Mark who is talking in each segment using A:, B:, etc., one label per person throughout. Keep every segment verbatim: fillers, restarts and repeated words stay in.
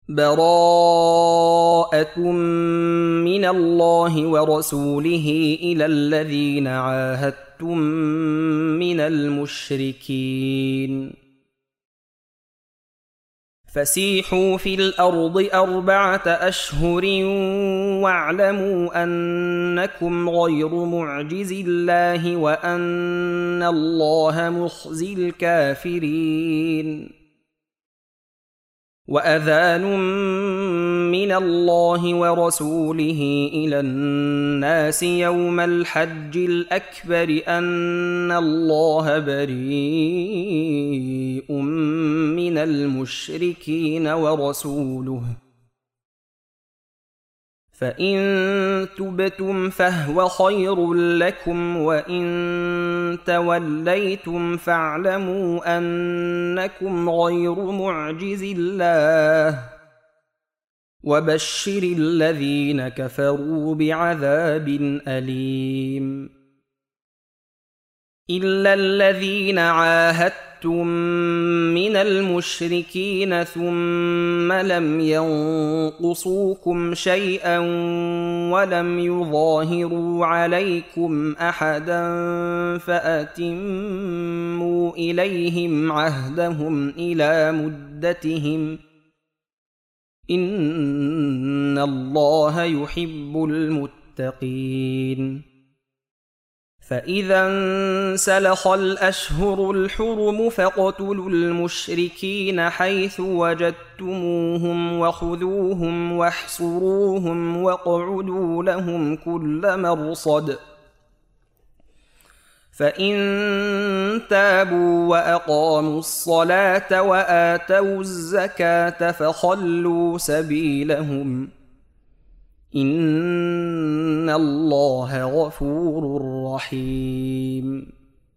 A: براءة من الله ورسوله إلى الذين عاهدتم من المشركين فسيحوا في الأرض أربعة أشهر واعلموا أنكم غير معجز الله وأن الله مخزي الكافرين وأذان من الله ورسوله إلى الناس يوم الحج الأكبر أن الله بريء من المشركين ورسوله فإن تبتم فهو خير لكم وإن توليتم فاعلموا أنكم غير معجز الله وبشر الذين كفروا بعذاب أليم إلا الذين عاهدتم من المشركين ثم لم ينقصوكم شيئا ولم يظاهروا عليكم أحدا فأتموا إليهم عهدهم إلى مدتهم إن الله يحب المتقين فإذا انسلخ الأشهر الحرم فاقتلوا المشركين حيث وجدتموهم وخذوهم واحصروهم واقعدوا لهم كل مرصد فإن تابوا وأقاموا الصلاة وآتوا الزكاة فخلوا سبيلهم إن الله غفور رحيم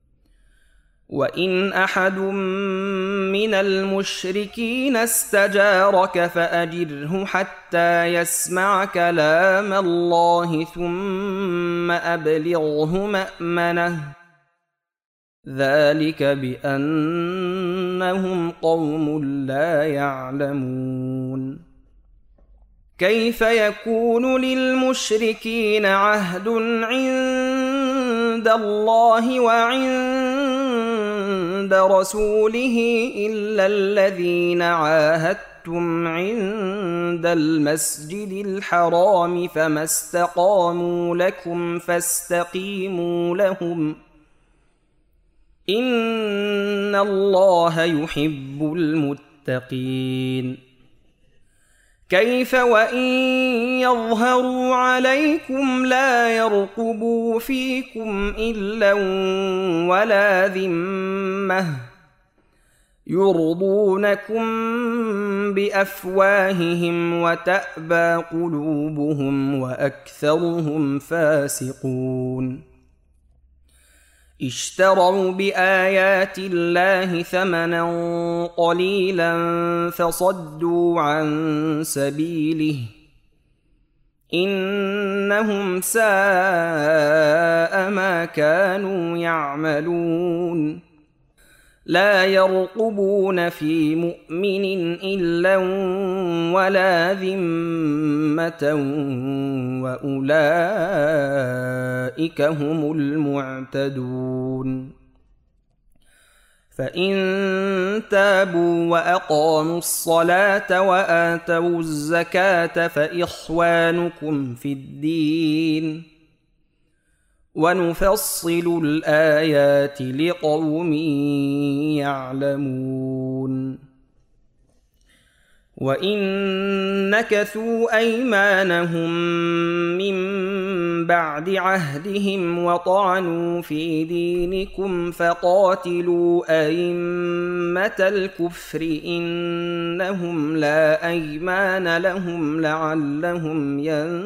A: وإن أحد من المشركين استجارك فأجره حتى يسمع كلام الله ثم أبلغه مأمنه ذلك بأنهم قوم لا يعلمون كيف يكون للمشركين عهد عند الله وعند رسوله إلا الذين عاهدتم عند المسجد الحرام فما استقاموا لكم فاستقيموا لهم إن الله يحب المتقين كيف وإن يظهروا عليكم لا يرقبوا فيكم إلا ولا ذمة يرضونكم بأفواههم وتأبى قلوبهم وأكثرهم فاسقون اشتروا بآيات الله ثمنا قليلا فصدوا عن سبيله إنهم ساء ما كانوا يعملون لا يرقبون في مؤمن إلا ولا ذمة وأولئك هم المعتدون فإن تابوا وأقاموا الصلاة وآتوا الزكاة فإخوانكم في الدين ونفصل الآيات لقوم يعلمون وإن نكثوا أيمانهم من بعد عهدهم وطعنوا في دينكم فقاتلوا أئمة الكفر إنهم لا أيمان لهم لعلهم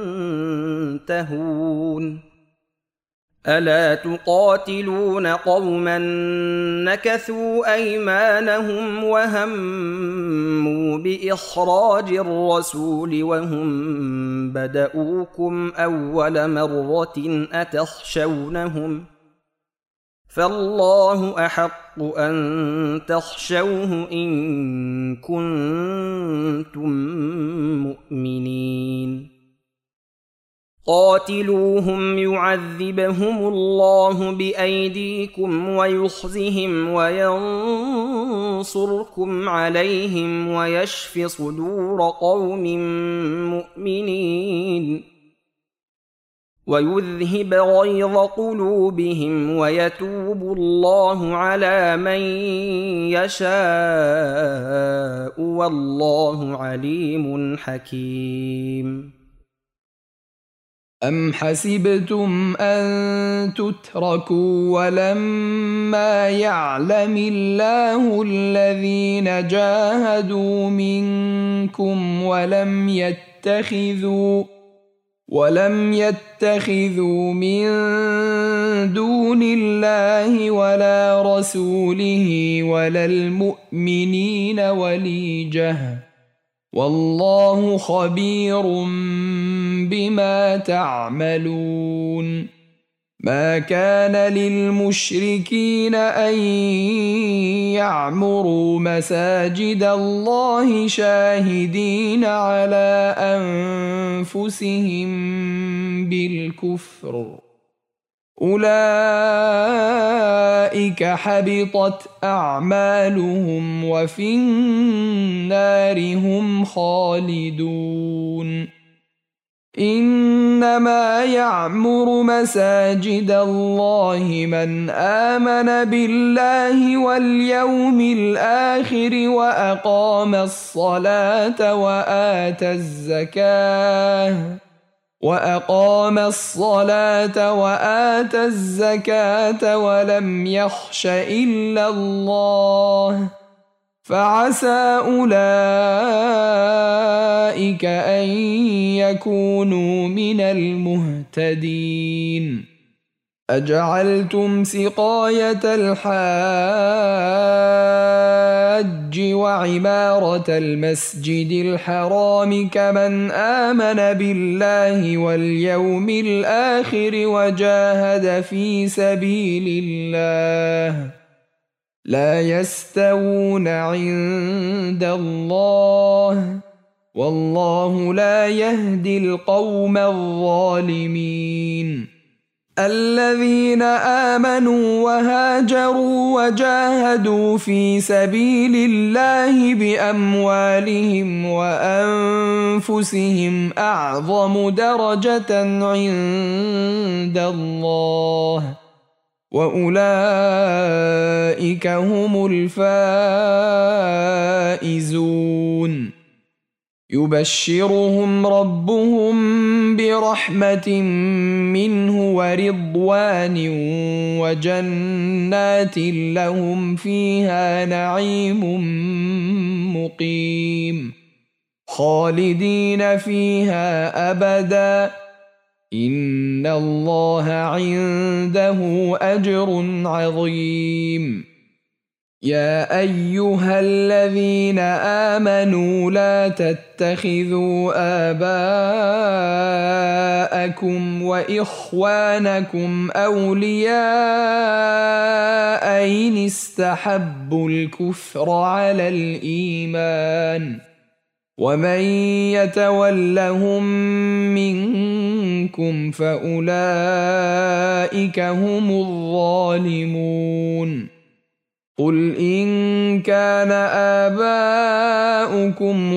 A: ينتهون ألا تقاتلون قوما نكثوا أيمانهم وهموا بإخراج الرسول وهم بدؤوكم أول مرة أتخشونهم فالله أحق الحق أن تخشوه إن كنتم مؤمنين قاتلوهم يعذبهم الله بأيديكم ويخزهم وينصركم عليهم ويشف صدور قوم مؤمنين ويذهب غيظ قلوبهم ويتوب الله على من يشاء والله عليم حكيم
B: أم حسبتم أن تتركوا ولما يعلم الله الذين جاهدوا منكم ولم يتخذوا ولم يتخذوا من دون الله ولا رسوله ولا المؤمنين وليجة والله خبير بما تعملون ما كان للمشركين أن يعمروا مساجد الله شاهدين على أنفسهم بالكفر أولئك حبطت أعمالهم وفي النار هم خالدون إنما يعمر مساجد الله من آمن بالله واليوم الآخر وأقام الصلاة وآتى الزكاة وأقام الصلاة وآتى الزكاة ولم يخش إلا الله فعسى أولئك أن يكونوا من المهتدين أجعلتم سقاية الحاج وعمارة المسجد الحرام كمن آمن بالله واليوم الآخر وجاهد في سبيل الله لا يستوون عند الله والله لا يهدي القوم الظالمين الذين آمنوا وهاجروا وجاهدوا في سبيل الله بأموالهم وأنفسهم أعظم درجة عند الله وأولئك هم الفائزون يبشرهم ربهم برحمة منه ورضوان وجنات لهم فيها نعيم مقيم خالدين فيها أبدا إن الله عنده أجر عظيم يا أيها الذين آمنوا لا تتخذوا آباءكم وإخوانكم أولياء إن استحبوا الكفر على الإيمان ومن يتولهم منكم فأولئك هم الظالمون قل إن كان آباؤكم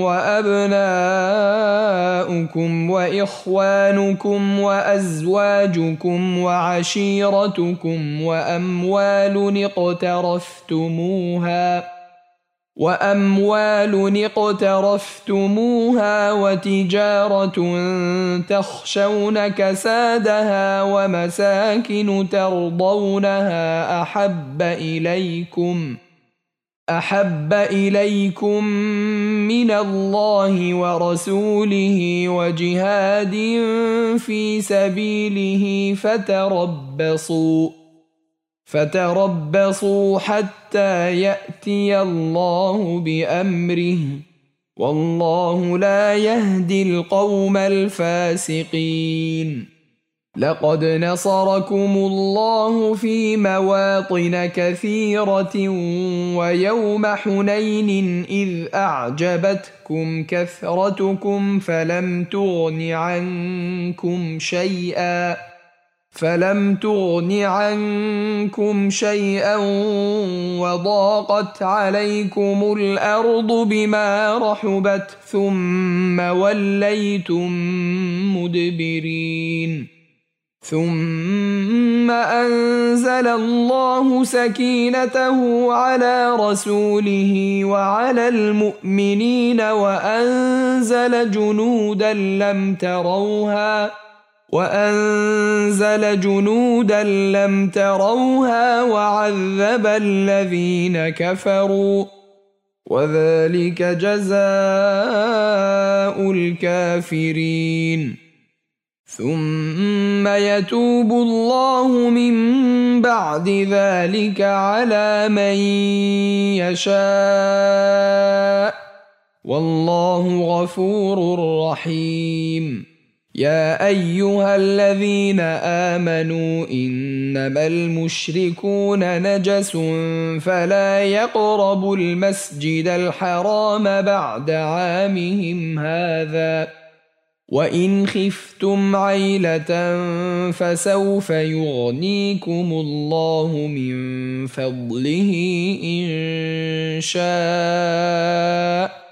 B: وأبناؤكم وإخوانكم وأزواجكم وعشيرتكم وأموال اقترفتموها وأموال اقترفتموها وتجارة تخشون كسادها ومساكن ترضونها أحب إليكم أحب إليكم من الله ورسوله وجهاد في سبيله فتربصوا فتربصوا حتى يأتي الله بأمره والله لا يهدي القوم الفاسقين لقد نصركم الله في مواطن كثيرة ويوم حنين إذ أعجبتكم كثرتكم فلم تغن عنكم شيئا فلم تغن عنكم شيئا وضاقت عليكم الأرض بما رحبت ثم وليتم مدبرين ثم أنزل الله سكينته على رسوله وعلى المؤمنين وأنزل جنودا لم تروها وأنزل جنودا لم تروها وعذب الذين كفروا وذلك جزاء الكافرين ثم يتوب الله من بعد ذلك على من يشاء والله غفور رحيم يا أيها الذين آمنوا إنما المشركون نجس فلا يقربوا المسجد الحرام بعد عامهم هذا وإن خفتم عيلة فسوف يغنيكم الله من فضله إن شاء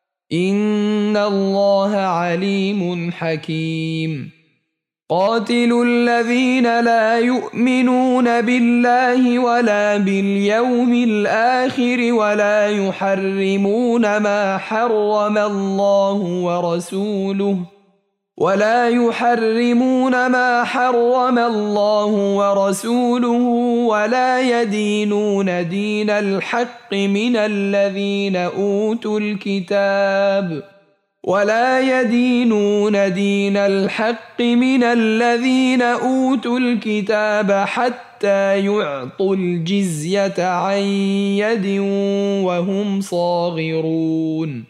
B: إن الله عليم حكيم قاتلوا الذين لا يؤمنون بالله ولا باليوم الآخر ولا يحرمون ما حرم الله ورسوله ولا يحرمون ما حرم الله ورسوله ولا يدينون دين الحق من الذين أوتوا الكتاب ولا يدينون دين الحق من الذين أوتوا الكتاب حتى يعطوا الجزية عن يد وهم صاغرون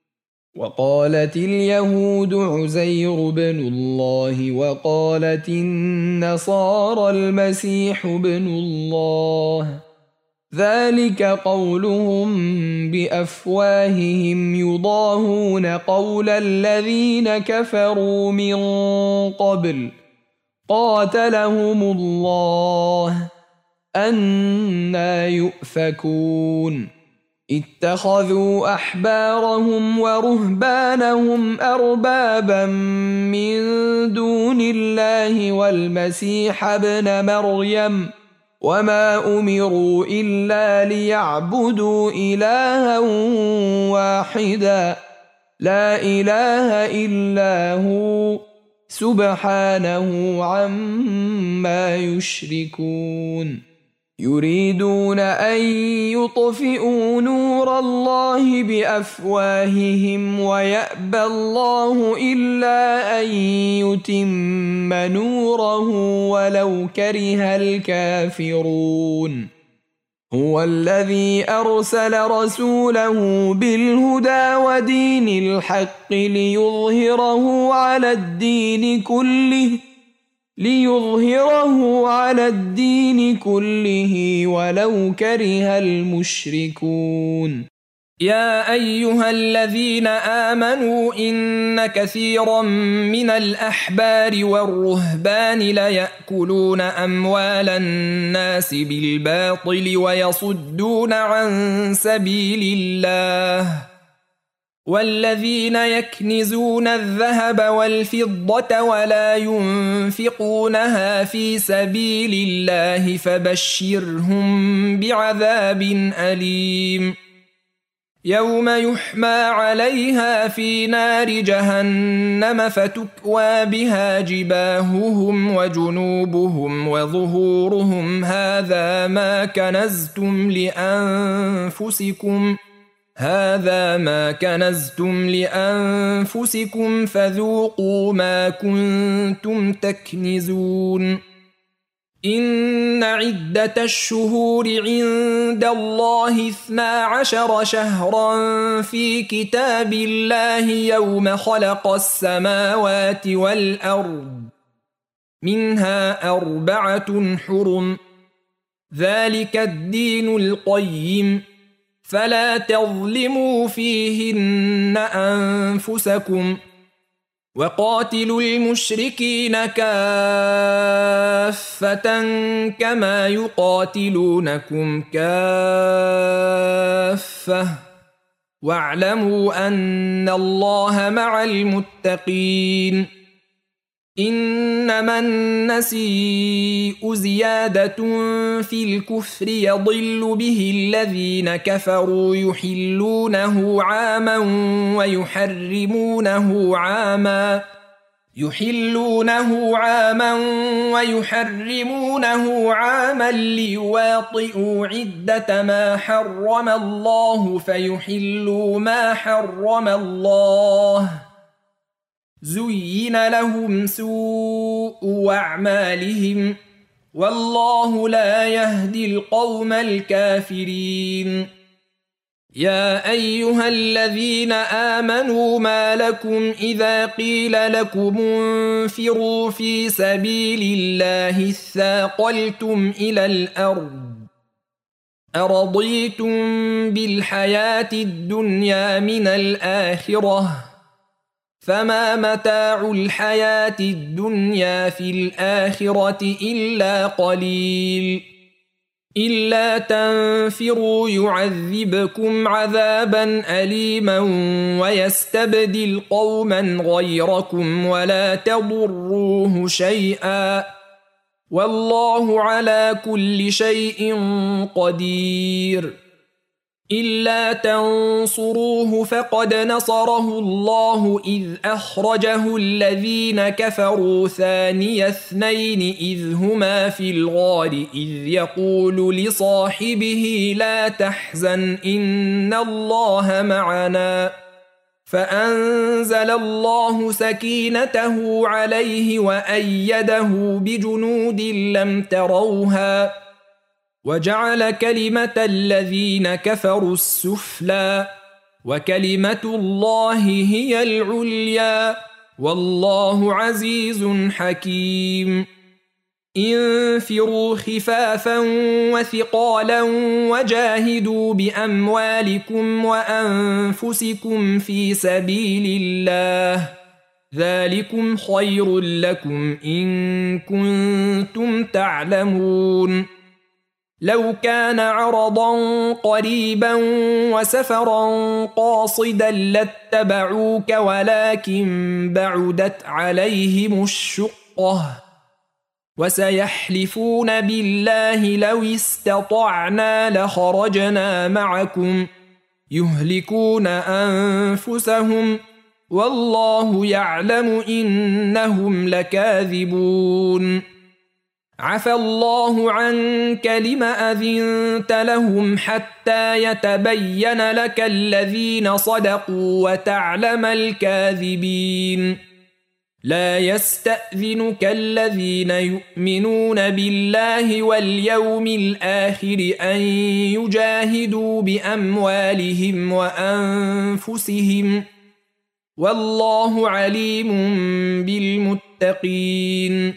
B: وقالت اليهود عزير بن الله وقالت النصارى المسيح بن الله ذلك قولهم بأفواههم يضاهون قول الذين كفروا من قبل قاتلهم الله أنى يؤفكون اتخذوا أحبارهم ورهبانهم أربابا من دون الله والمسيح ابن مريم وما أمروا إلا ليعبدوا إلها واحدا لا إله إلا هو سبحانه عما يشركون يريدون أن يطفئوا نور الله بأفواههم ويأبى الله إلا أن يتم نوره ولو كره الكافرون هو الذي أرسل رسوله بالهدى ودين الحق ليظهره على الدين كله ليظهره على الدين كله ولو كره المشركون
A: يا أيها الذين آمنوا إن كثيرا من الأحبار والرهبان ليأكلون أموال الناس بالباطل ويصدون عن سبيل الله والذين يكنزون الذهب والفضة ولا ينفقونها في سبيل الله فبشرهم بعذاب أليم يوم يحمى عليها في نار جهنم فتكوى بها جباههم وجنوبهم وظهورهم هذا ما كنزتم لأنفسكم هذا ما كنزتم لأنفسكم فذوقوا ما كنتم تكنزون إن عدة الشهور عند الله اثنا عشر شهرا في كتاب الله يوم خلق السماوات والأرض منها أربعة حرم ذلك الدين القيم فلا تظلموا فيهن أنفسكم وقاتلوا المشركين كافة كما يقاتلونكم كافة واعلموا أن الله مع المتقين إنما النسيء زيادة في الكفر يضل به الذين كفروا يحلونه عاما ويحرمونه عاما يحلونه عاما ويحرمونه عاما ليواطئوا عدة ما حرم الله فيحلوا ما حرم الله زين لهم سوء أعمالهم والله لا يهدي القوم الكافرين يا أيها الذين آمنوا ما لكم إذا قيل لكم انفروا في سبيل الله اثاقلتم إلى الأرض أرضيتم بالحياة الدنيا من الآخرة فما متاع الحياة الدنيا في الآخرة إلا قليل إلا تنفروا يعذبكم عذابا أليما ويستبدل قوما غيركم ولا تضروه شيئا والله على كل شيء قدير إلا تنصروه فقد نصره الله إذ أخرجه الذين كفروا ثاني اثنين إذ هما في الغار إذ يقول لصاحبه لا تحزن إن الله معنا فأنزل الله سكينته عليه وأيده بجنود لم تروها وجعل كلمة الذين كفروا السفلى وكلمة الله هي العليا والله عزيز حكيم انفروا خفافا وثقالا وجاهدوا بأموالكم وأنفسكم في سبيل الله ذلكم خير لكم إن كنتم تعلمون لو كان عرضا قريبا وسفرا قاصدا لاتبعوك ولكن بعدت عليهم الشقة وسيحلفون بالله لو استطعنا لخرجنا معكم يهلكون أنفسهم والله يعلم إنهم لكاذبون عفى الله عنك لم أذنت لهم حتى يتبين لك الذين صدقوا وتعلم الكاذبين لا يستأذنك الذين يؤمنون بالله واليوم الآخر أن يجاهدوا بأموالهم وأنفسهم والله عليم بالمتقين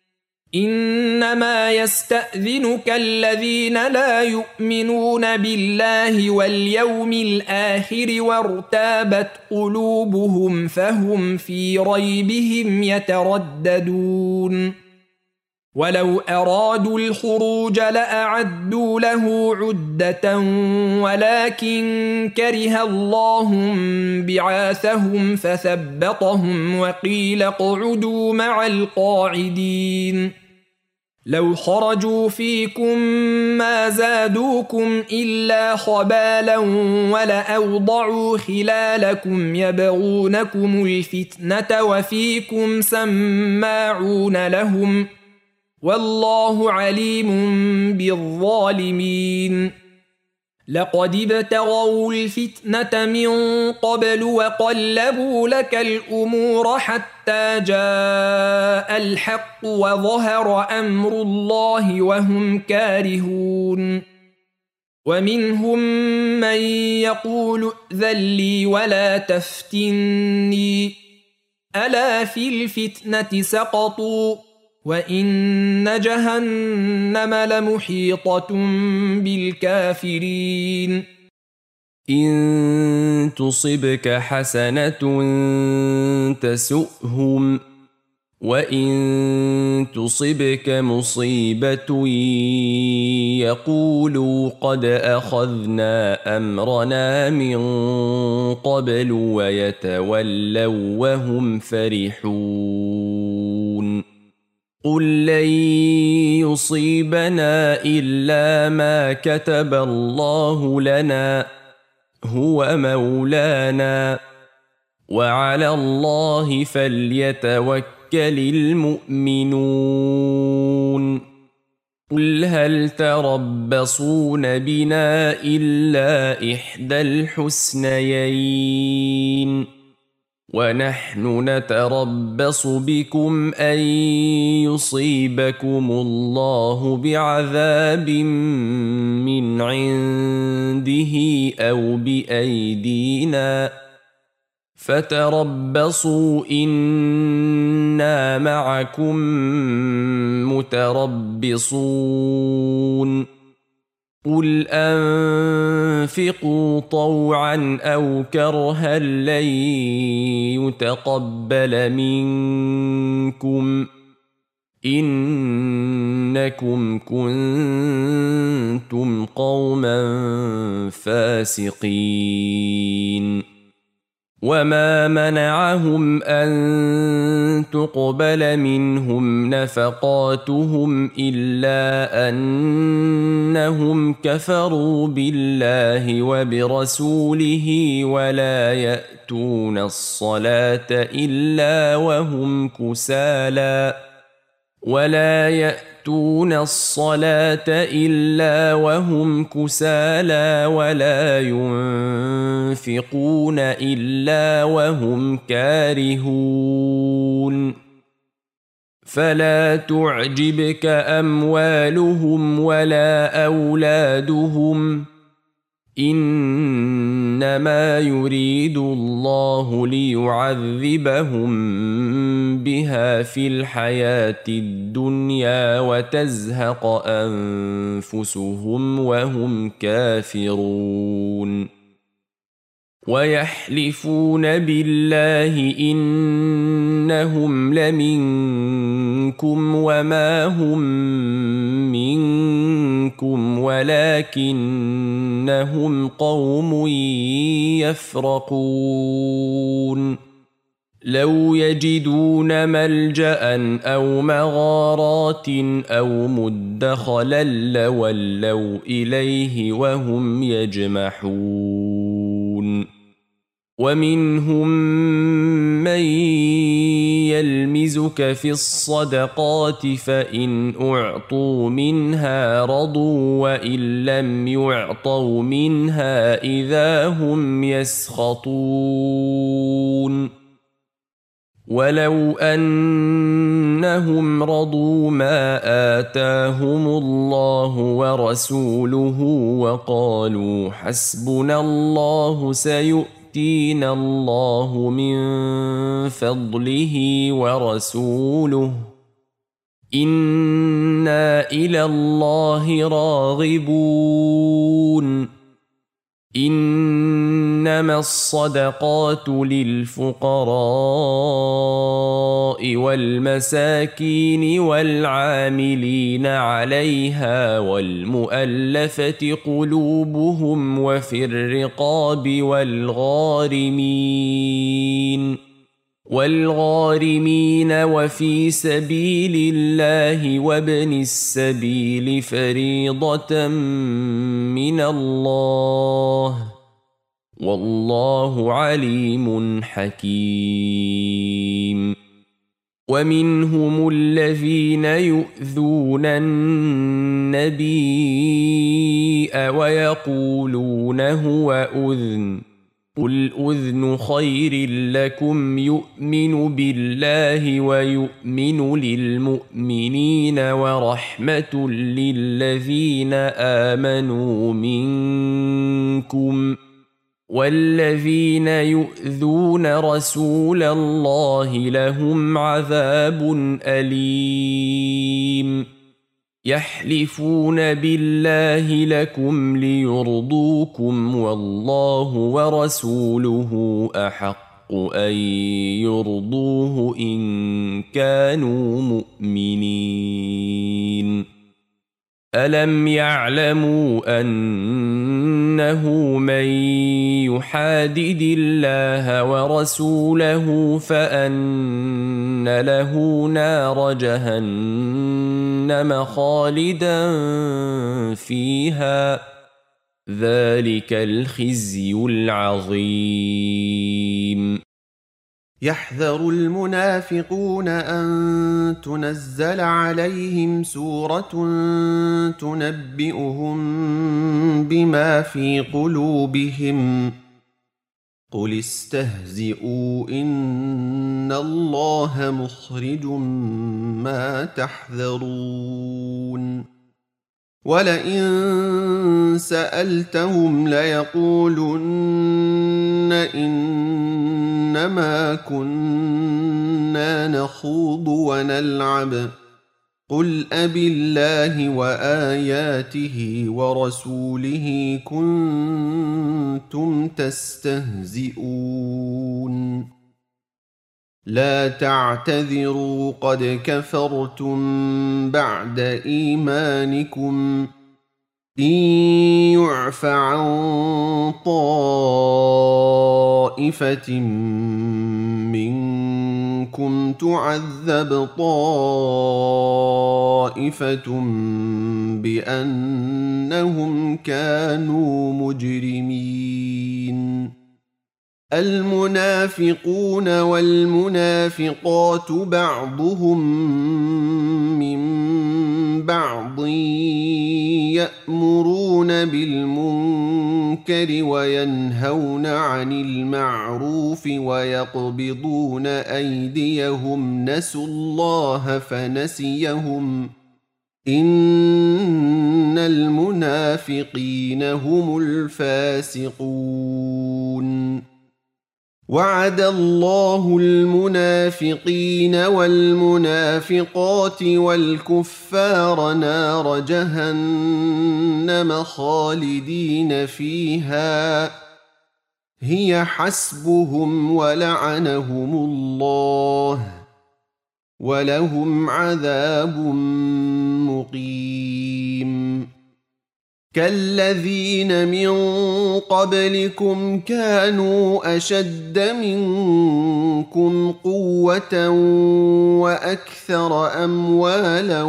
A: إنما يستأذنك الذين لا يؤمنون بالله واليوم الآخر وارتابت قلوبهم فهم في ريبهم يترددون ولو أرادوا الخروج لأعدوا له عدة ولكن كره الله بعاثهم فثبطهم وقيل اقعدوا مع القاعدين لو خرجوا فيكم ما زادوكم إلا خبالا ولأوضعوا خلالكم يبغونكم الفتنة وفيكم سماعون لهم والله عليم بالظالمين لقد ابتغوا الفتنة من قبل وقلبوا لك الأمور حتى جاء الحق وظهر أمر الله وهم كارهون ومنهم من يقول ائذن لي ولا تفتني ألا في الفتنة سقطوا وإن جهنم لمحيطة بالكافرين
C: إن تصبك حسنة تسؤهم وإن تصبك مصيبة يقولوا قد أخذنا أمرنا من قبل ويتولوا وهم فرحون قل لن يصيبنا إلا ما كتب الله لنا هو مولانا وعلى الله فليتوكل المؤمنون قل هل تربصون بنا إلا إحدى الحسنيين ونحن نتربص بكم أن يصيبكم الله بعذاب من عنده أو بأيدينا فتربصوا إنا معكم متربصون قل أنفقوا طوعا أو كرها لن يتقبل منكم إنكم كنتم قوما فاسقين وما منعهم أن تقبل منهم نفقاتهم إلا أنهم كفروا بالله وبرسوله ولا يأتون الصلاة إلا وهم كسالى ولا يأتون الصلاة إلا وهم كسالى ولا ينفقون إلا وهم كارهون فلا تعجبك أموالهم ولا أولادهم إنما يريد الله ليعذبهم بها في الحياة الدنيا وتزهق أنفسهم وهم كافرون ويحلفون بالله إنهم لمنكم وما هم منكم ولكنهم قوم يفرقون لو يجدون ملجأ أو مغارات أو مدخلا لولوا إليه وهم يجمحون ومنهم من يلمزك في الصدقات فإن أعطوا منها رضوا وإن لم يعطوا منها إذا هم يسخطون ولو أنهم رضوا ما آتاهم الله ورسوله وقالوا حسبنا الله سيؤتينا يؤتينا الله من فضله ورسوله إنا إلى الله راغبون إنما الصدقات للفقراء والمساكين والعاملين عليها والمؤلفة قلوبهم وفي الرقاب والغارمين والغارمين وفي سبيل الله وابن السبيل فريضة من الله والله عليم حكيم ومنهم الذين يؤذون النبي ويقولون هو أذن قل أذن خير لكم يؤمن بالله ويؤمن للمؤمنين ورحمة للذين آمنوا منكم والذين يؤذون رسول الله لهم عذاب أليم يحلفون بالله لكم ليرضوكم والله ورسوله أحق أن يرضوه إن كانوا مؤمنين ألم يعلموا أنه من يحادد الله ورسوله فأن له نار جهنم خالدا فيها ذلك الخزي العظيم
D: يحذر المنافقون أن تنزل عليهم سورة تنبئهم بما في قلوبهم قل استهزئوا إن الله مخرج ما تحذرون ولئن سألتهم ليقولن إنما كنا نخوض ونلعب قل أبالله وآياته ورسوله كنتم تستهزئون لا تعتذروا قد كفرتم بعد إيمانكم إن يعف عن طائفة منكم تعذب طائفة بأنهم كانوا مجرمين المنافقون والمنافقات بعضهم من بعض يأمرون بالمنكر وينهون عن المعروف ويقبضون أيديهم نسوا الله فنسيهم إن المنافقين هم الفاسقون وعد الله المنافقين والمنافقات والكفار نار جهنم خالدين فيها هي حسبهم ولعنهم الله ولهم عذاب مقيم كالذين من قبلكم كانوا أشد منكم قوة وأكثر أموالا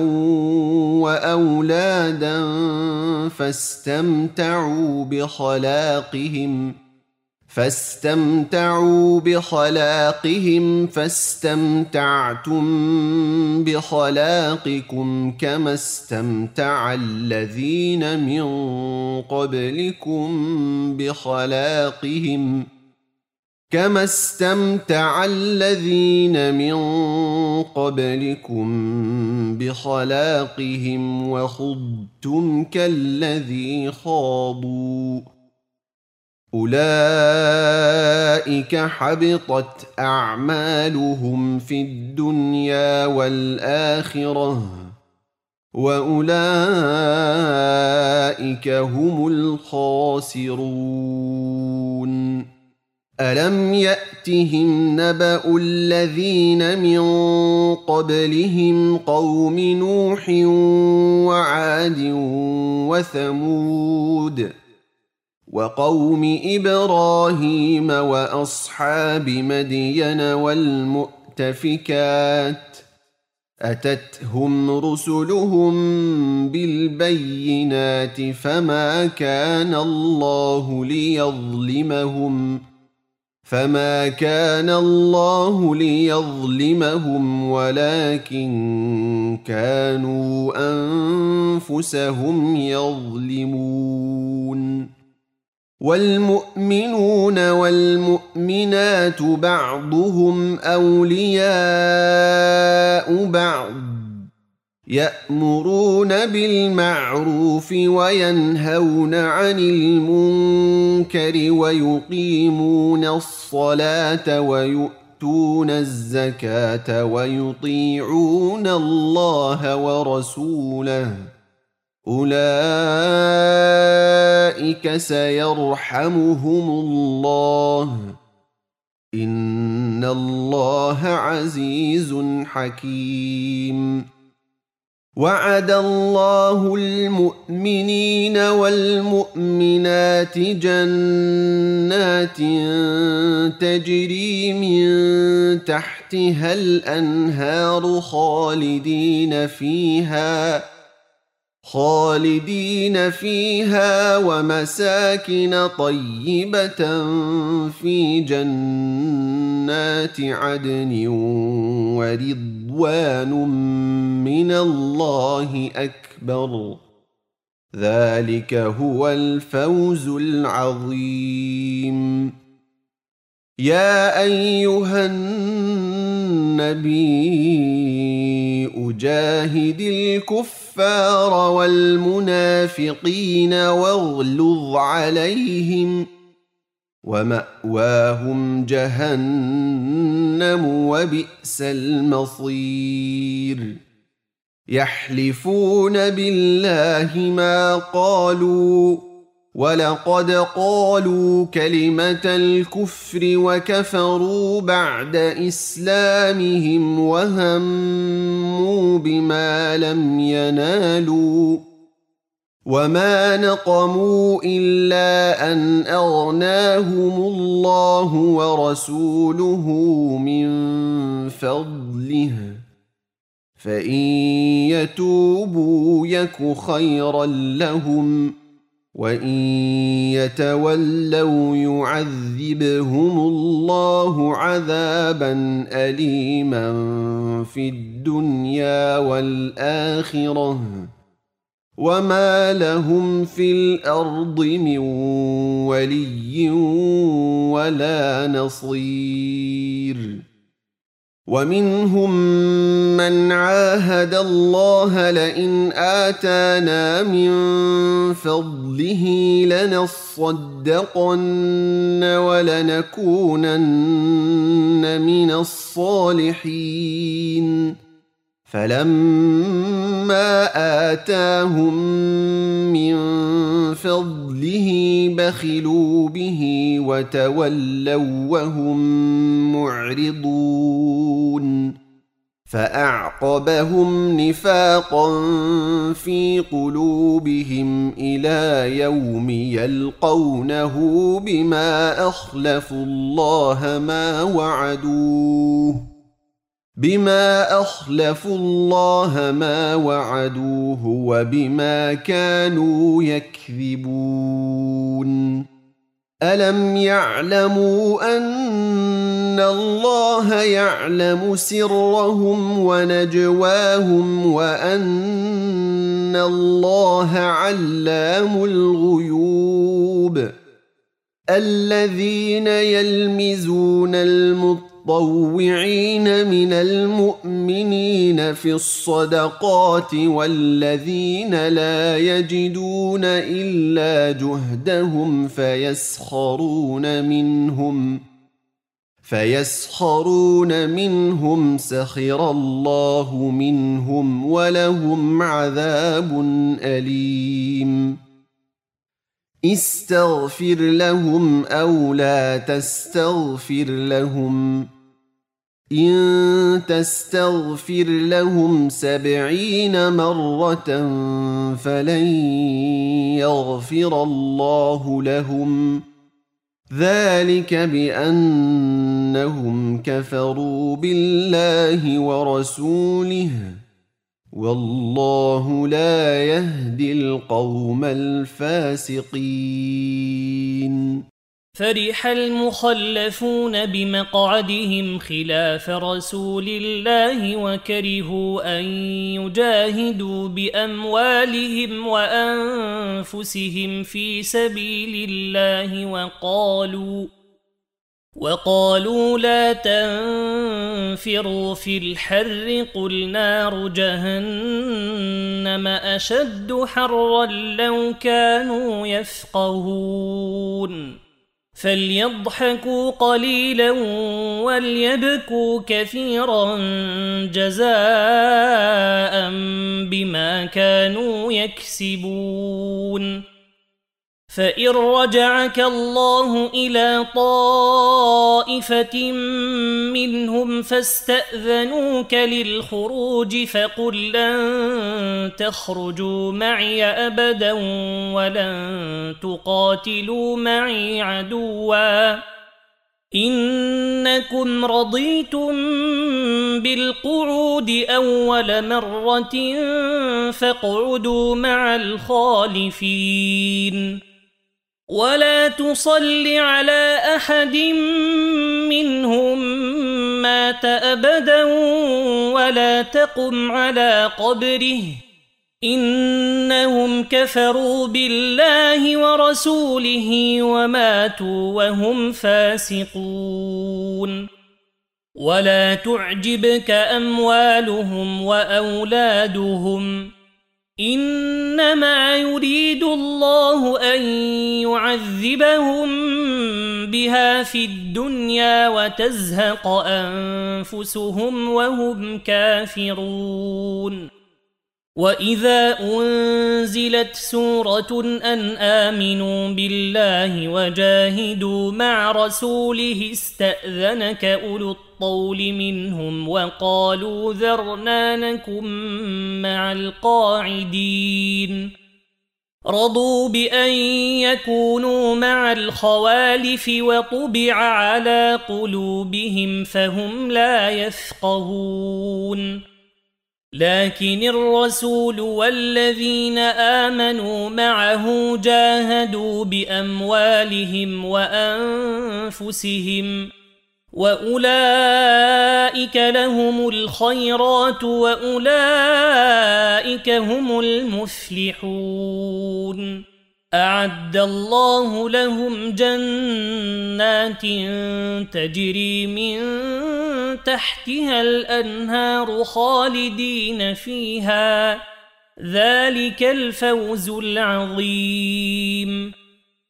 D: وأولادا فاستمتعوا بخلاقهم فاستمتعوا بخلاقهم فاستمتعتم بخلاقكم كما استمتع الذين من قبلكم بخلاقهم كما استمتع الذين من قبلكم بخلاقهم وخضتم كالذي خاضوا أولئك حبطت أعمالهم في الدنيا والآخرة وأولئك هم الخاسرون ألم يأتهم نبأ الذين من قبلهم قوم نوح وعاد وثمود وقوم إبراهيم وأصحاب مدين والمؤتفكات أتتهم رسلهم بالبينات فما كان الله ليظلمهم فما كان الله ليظلمهم ولكن كانوا أنفسهم يظلمون والمؤمنون والمؤمنات بعضهم أولياء بعض يأمرون بالمعروف وينهون عن المنكر ويقيمون الصلاة ويؤتون الزكاة ويطيعون الله ورسوله أولئك سيرحمهم الله إن الله عزيز حكيم. وعد الله المؤمنين والمؤمنات جنات تجري من تحتها الأنهار خالدين فيها خالدين فيها ومساكن طيبة في جنات عدن ورضوان من الله أكبر ذلك هو الفوز العظيم. يا أيها النبي جاهد الكفار والمنافقين واغلظ عليهم ومأواهم جهنم وبئس المصير. يحلفون بالله ما قالوا ولقد قالوا كلمة الكفر وكفروا بعد إسلامهم وهموا بما لم ينالوا وما نقموا إلا أن أغناهم الله ورسوله من فضله فإن يتوبوا يك خيرا لهم وإن يتولوا يعذبهم الله عذابا أليما في الدنيا والآخرة وما لهم في الأرض من ولي ولا نصير. ومنهم من عاهد الله لئن آتانا من فضله لنصدقن ولنكونن من الصالحين فلما آتاهم من فضله بخلوا به وتولوا وهم معرضون فأعقبهم نفاقا في قلوبهم إلى يوم يلقونه بما أخلفوا الله ما وعدوه بما أخلفوا الله ما وعدوه وبما كانوا يكذبون. ألم يعلموا أن الله يعلم سرهم ونجواهم وأن الله علام الغيوب. الذين يلمزون المطلوب المتطوعين من المؤمنين في الصدقات والذين لا يجدون إلا جهدهم فيسخرون منهم فيسخرون منهم سخر الله منهم ولهم عذاب أليم. استغفر لهم أو لا تستغفر لهم إن تستغفر لهم سبعين مرة فلن يغفر الله لهم ذلك بأنهم كفروا بالله ورسوله والله لا يهدي القوم الفاسقين.
E: فرح المخلفون بمقعدهم خلاف رسول الله وكرهوا أن يجاهدوا بأموالهم وأنفسهم في سبيل الله وقالوا وقالوا لا تنفروا في الحر قل نار جهنم أشد حرا لو كانوا يفقهون فليضحكوا قليلا وليبكوا كثيرا جزاء بما كانوا يكسبون فإن رجعك الله إلى طائفة منهم فاستأذنوك للخروج فقل لن تخرجوا معي أبدا ولن تقاتلوا معي عدوا إنكم رضيتم بالقعود أول مرة فاقعدوا مع الخالفين ولا تصل على أحد منهم مات أبدا ولا تقم على قبره إنهم كفروا بالله ورسوله وماتوا وهم فاسقون ولا تعجبك أموالهم وأولادهم إنما يريد الله أن يعذبهم بها في الدنيا وتزهق أنفسهم وهم كافرون وإذا أنزلت سورة أن آمنوا بالله وجاهدوا مع رسوله استأذنك أولو الطول منهم وقالوا ذرنا نكن مع القاعدين رضوا بأن يكونوا مع الخوالف وطبع على قلوبهم فهم لا يفقهون لكن الرسول والذين آمنوا معه جاهدوا بأموالهم وأنفسهم وأولئك لهم الخيرات وأولئك هم المفلحون أعد الله لهم جنات تجري من تحتها الأنهار خالدين فيها ذلك الفوز العظيم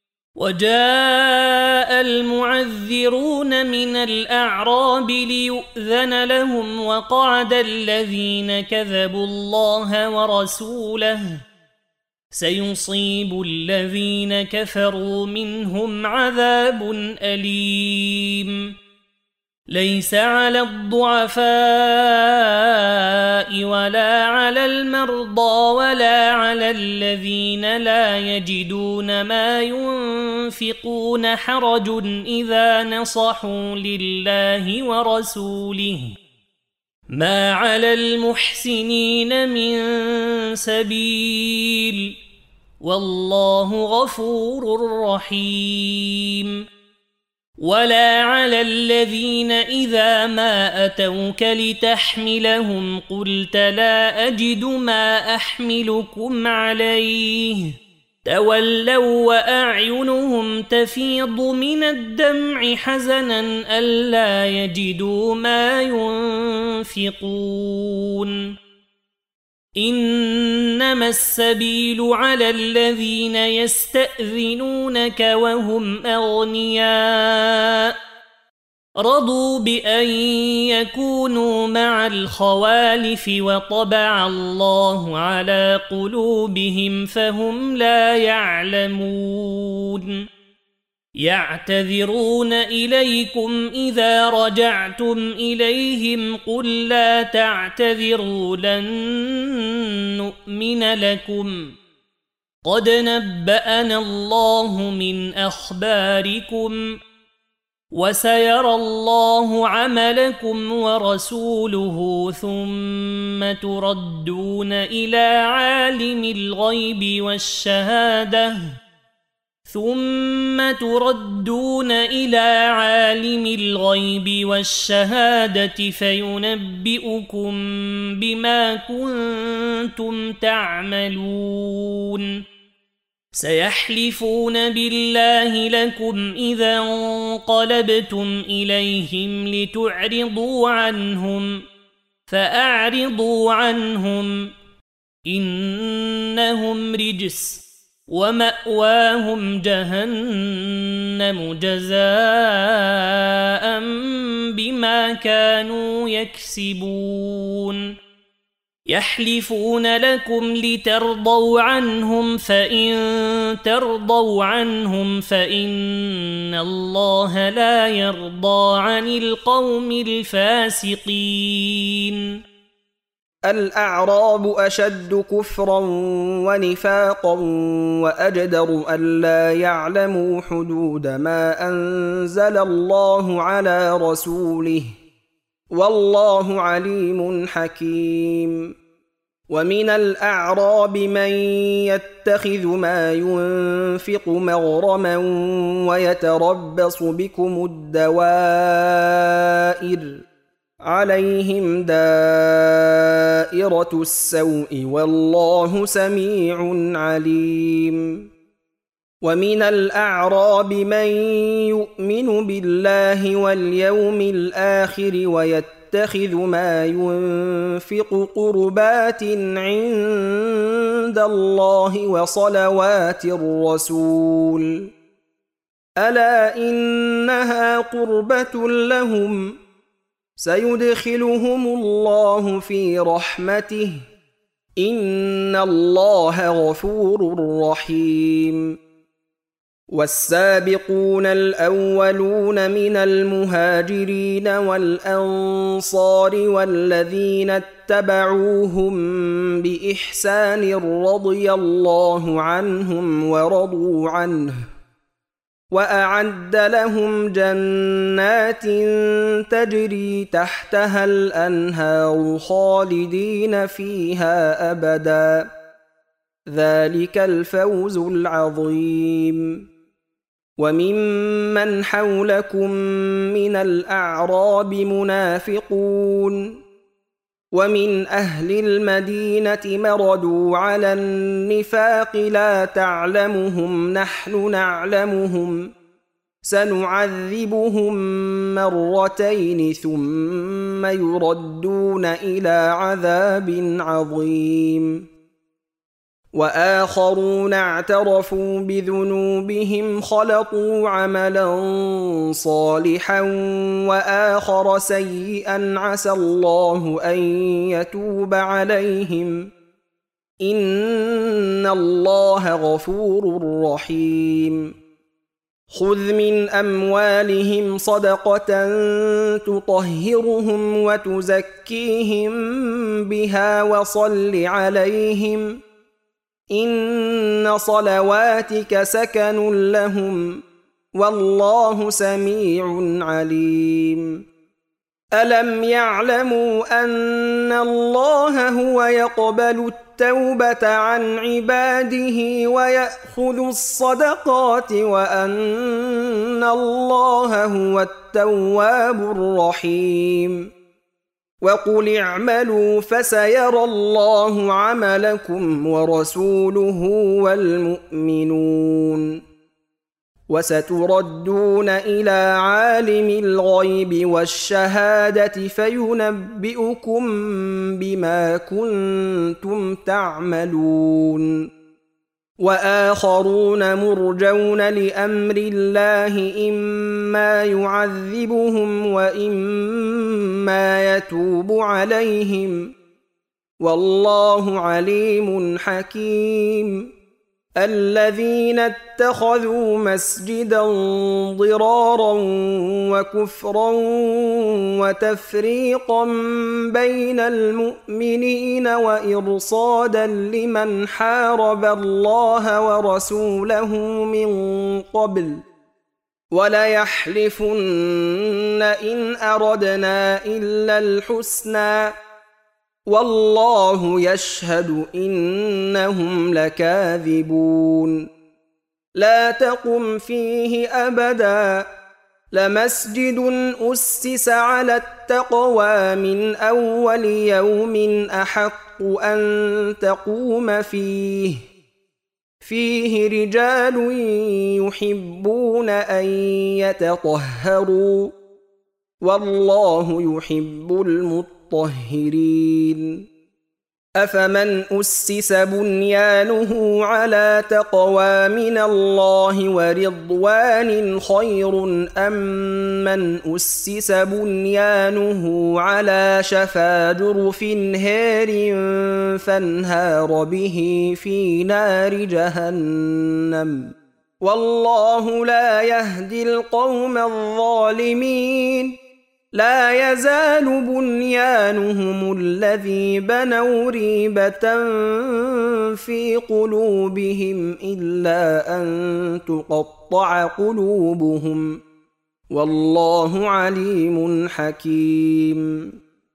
E: وجاء المعذرون من الأعراب ليؤذن لهم وقعد الذين كذبوا الله ورسوله سيصيب الذين كفروا منهم عذاب أليم ليس على الضعفاء ولا على المرضى ولا على الذين لا يجدون ما ينفقون حرج إذا نصحوا لله ورسوله ما على المحسنين من سبيل والله غفور رحيم ولا على الذين إذا ما أتوك لتحملهم قلت لا أجد ما أحملكم عليه تولوا وأعينهم تفيض من الدمع حزنا ألا يجدوا ما ينفقون إنما السبيل على الذين يستأذنونك وهم أغنياء رضوا بأن يكونوا مع الخوالف وطبع الله على قلوبهم فهم لا يعلمون يعتذرون إليكم إذا رجعتم إليهم قل لا تعتذروا لن نؤمن لكم قد نبأنا الله من أخباركم وسيرى الله عملكم ورسوله ثم تردون إلى عالم الغيب والشهادة ثم تردون إلى عالم الغيب والشهادة فينبئكم بما كنتم تعملون سيحلفون بالله لكم إذا انقلبتم إليهم لتعرضوا عنهم فأعرضوا عنهم إنهم رجس ومأواهم جهنم جزاء بما كانوا يكسبون يحلفون لكم لترضوا عنهم فإن ترضوا عنهم فإن الله لا يرضى عن القوم الفاسقين.
F: الأعراب أشد كفرا ونفاقا وأجدر ألا يعلموا حدود ما أنزل الله على رسوله والله عليم حكيم. ومن الأعراب من يتخذ ما ينفق مغرما ويتربص بكم الدوائر عليهم دائرة السوء والله سميع عليم. ومن الأعراب من يؤمن بالله واليوم الآخر ويتخذ ما ينفق قربات عند الله وصلوات الرسول ألا إنها قربة لهم سيدخلهم الله في رحمته إن الله غفور رحيم. والسابقون الأولون من المهاجرين والأنصار والذين اتبعوهم بإحسان رضي الله عنهم ورضوا عنه وأعد لهم جنات تجري تحتها الأنهار خالدين فيها أبدا ذلك الفوز العظيم. وممن حولكم من الأعراب منافقون ومن أهل المدينة مردوا على النفاق لا تعلمهم نحن نعلمهم سنعذبهم مرتين ثم يردون إلى عذاب عظيم. وآخرون اعترفوا بذنوبهم خلطوا عملا صالحا وآخر سيئا عسى الله أن يتوب عليهم إن الله غفور رحيم. خذ من أموالهم صدقة تطهرهم وتزكيهم بها وصل عليهم إن صلواتك سكن لهم والله سميع عليم. ألم يعلموا أن الله هو يقبل التوبة عن عباده ويأخذ الصدقات وأن الله هو التواب الرحيم. وقل اعملوا فسيرى الله عملكم ورسوله والمؤمنون وستردون إلى عالم الغيب والشهادة فينبئكم بما كنتم تعملون. وآخرون مرجون لأمر الله إما يعذبهم وإما يتوب عليهم والله عليم حكيم. الذين اتخذوا مسجدا ضرارا وكفرا وتفريقا بين المؤمنين وإرصادا لمن حارب الله ورسوله من قبل وليحلفن إن أردنا إلا الحسنى والله يشهد إنهم لكاذبون. لا تقم فيه أبدا لمسجد أسس على التقوى من أول يوم أحق أن تقوم فيه فيه رجال يحبون أن يتطهروا والله يحب المطهرين أفمن أسس بنيانه على تقوى من الله ورضوان خير أم من أسس بنيانه على شفا جرف هار فانهار به في نار جهنم والله لا يهدي القوم الظالمين لا يزال بنيانهم الذي بنوا ريبة في قلوبهم إلا أن تقطع قلوبهم والله عليم حكيم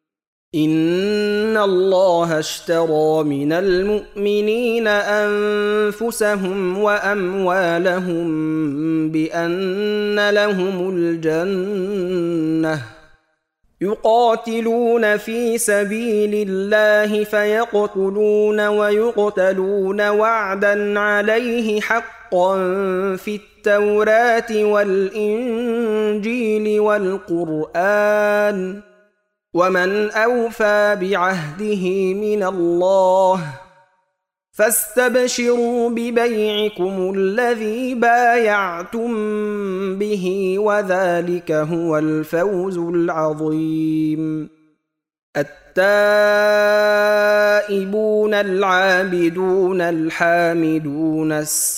F: إن الله اشترى من المؤمنين أنفسهم وأموالهم بأن لهم الجنة يقاتلون في سبيل الله فيقتلون ويقتلون وعدا عليه حقا في التوراة والإنجيل والقرآن ومن أوفى بعهده من الله فاستبشروا ببيعكم الذي بايعتم به وذلك هو الفوز العظيم التائبون العابدون الحامدون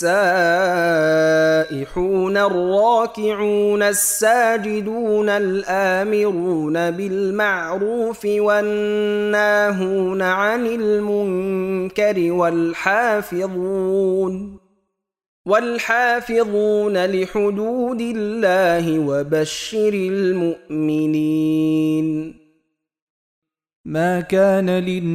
F: السائحون الراكعون الساجدون الآمرون بالمعروف والناهون عن المنكر والحافظون والحافظون لحدود الله وبشر المؤمنين
B: ما كان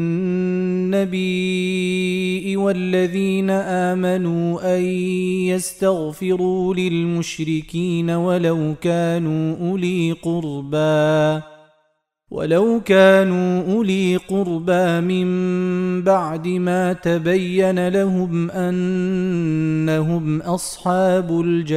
B: للنبي والذين آمنوا أن يستغفروا للمشركين ولو كانوا أولي قربى ولو كانوا أولي قربى من بعد ما تبين لهم أنهم أصحاب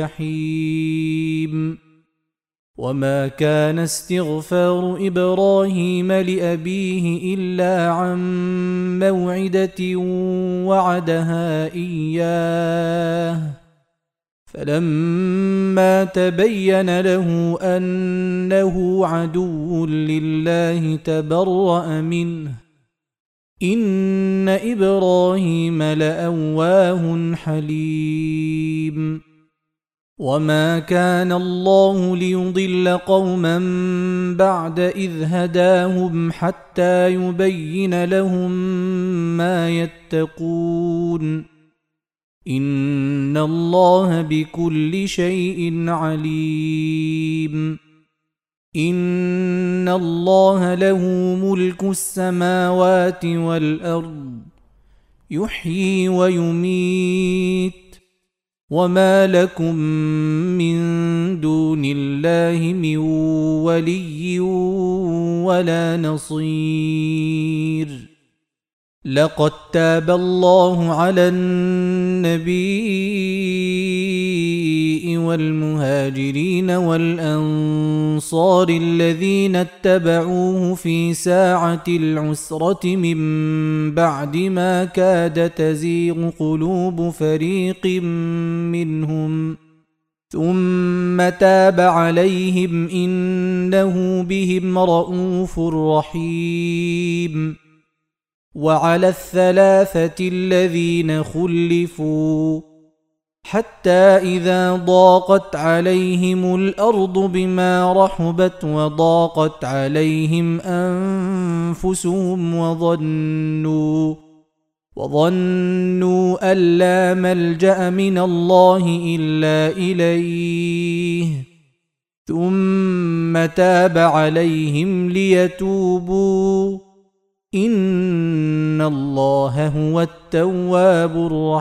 B: الجحيم وما كان استغفار إبراهيم لأبيه إلا عن موعدة وعدها إياه فلما تبين له أنه عدو لله تبرأ منه إن إبراهيم لأواه حليم وما كان الله ليضل قوما بعد إذ هداهم حتى يبين لهم ما يتقون إن الله بكل شيء عليم إن الله له ملك السماوات والأرض يحيي ويميت وما لكم من دون الله من ولي ولا نصير لقد تاب الله على النبي والمهاجرين والأنصار الذين اتبعوه في ساعة العسرة من بعد ما كاد تزيغ قلوب فريق منهم ثم تاب عليهم إنه بهم رءوف رحيم وعلى الثلاثة الذين خلفوا حتى إذا ضاقت عليهم الأرض بما رحبت وضاقت عليهم أنفسهم وظنوا وظنوا أن لا ملجأ من الله إلا إليه ثم تاب عليهم ليتوبوا إن الله هو التواب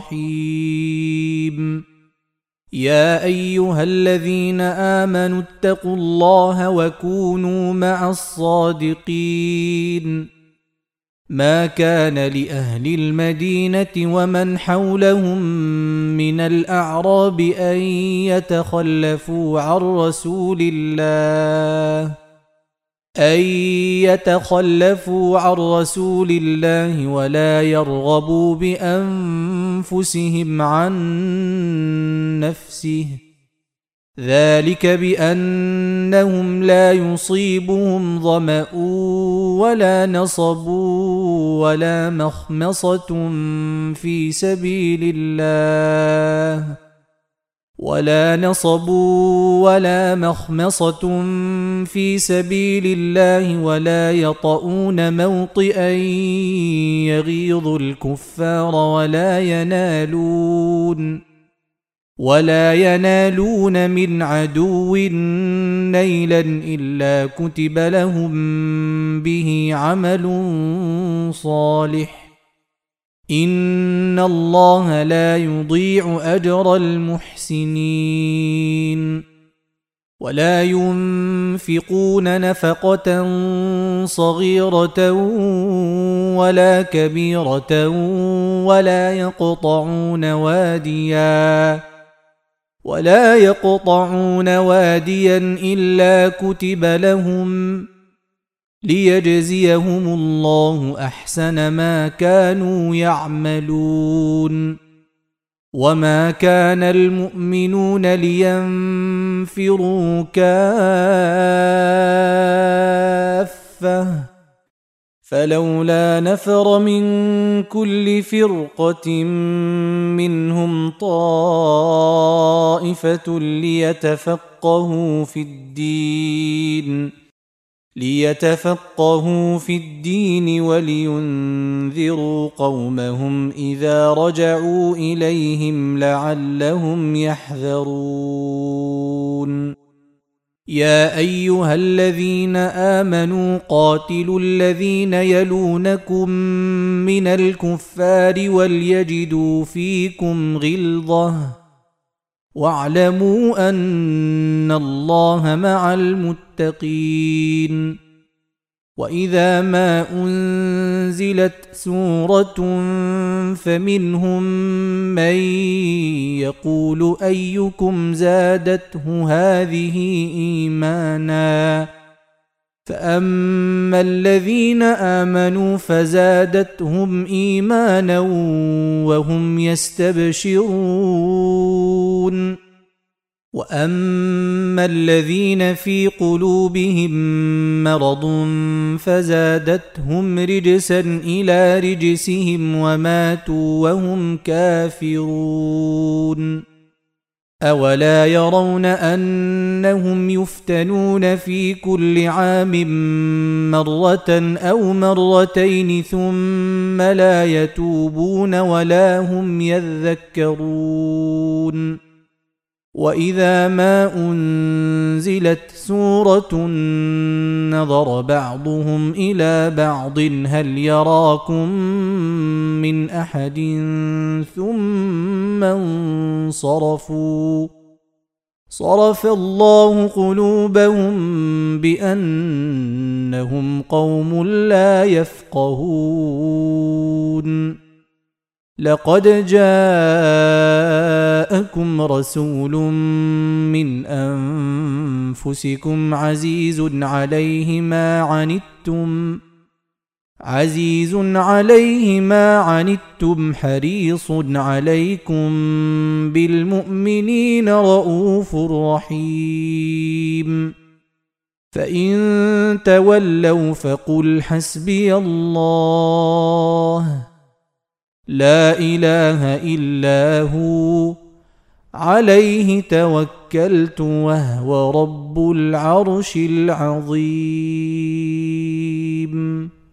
B: الرحيم يا أيها الذين آمنوا اتقوا الله وكونوا مع الصادقين ما كان لأهل المدينة ومن حولهم من الأعراب أن يتخلفوا عن رسول الله أن يتخلفوا عن رسول الله ولا يرغبوا بأنفسهم عن نفسه، ذلك بأنهم لا يصيبهم ظمأ ولا نصب ولا مخمصة في سبيل الله ولا نصب ولا مخمصة في سبيل الله ولا يطؤون موطئا يغيظ الكفار ولا ينالون ولا ينالون من عدو نيلا إلا كتب لهم به عمل صالح، إن الله لا يضيع أجر المحسنين. ولا ينفقون نفقة صغيرة ولا كبيرة ولا يقطعون واديا ولا يقطعون واديا إلا كتب لهم ليجزيهم الله أحسن ما كانوا يعملون. وما كان المؤمنون لينفروا كافة فلولا نفر من كل فرقة منهم طائفة ليتفقهوا في الدين ليتفقهوا في الدين ولينذروا قومهم إذا رجعوا إليهم لعلهم يحذرون. يا أيها الذين آمنوا قاتلوا الذين يلونكم من الكفار وليجدوا فيكم غلظة واعلموا أن الله مع المتقين. وإذا ما أنزلت سورة فمنهم من يقول أيكم زادته هذه إيمانا فأما الذين آمنوا فزادتهم إيمانا وهم يستبشرون. وأما الذين في قلوبهم مرض فزادتهم رجسا إلى رجسهم وماتوا وهم كافرون. أولا يرون أنهم يفتنون في كل عام مرة أو مرتين ثم لا يتوبون ولا هم يذكرون. وإذا ما أنزلت سورة نظر بعضهم إلى بعض هل يراكم من أحد ثم انصرفوا صرف الله قلوبهم بأنهم قوم لا يفقهون. لقد جاءكم رسول من أنفسكم عزيز عليه ما عنتم عزيز عليه ما عنتم حريص عليكم بالمؤمنين رؤوف رحيم. فإن تولوا فقل حسبي الله لا إله إلا هو عليه توكلت وهو رب العرش العظيم.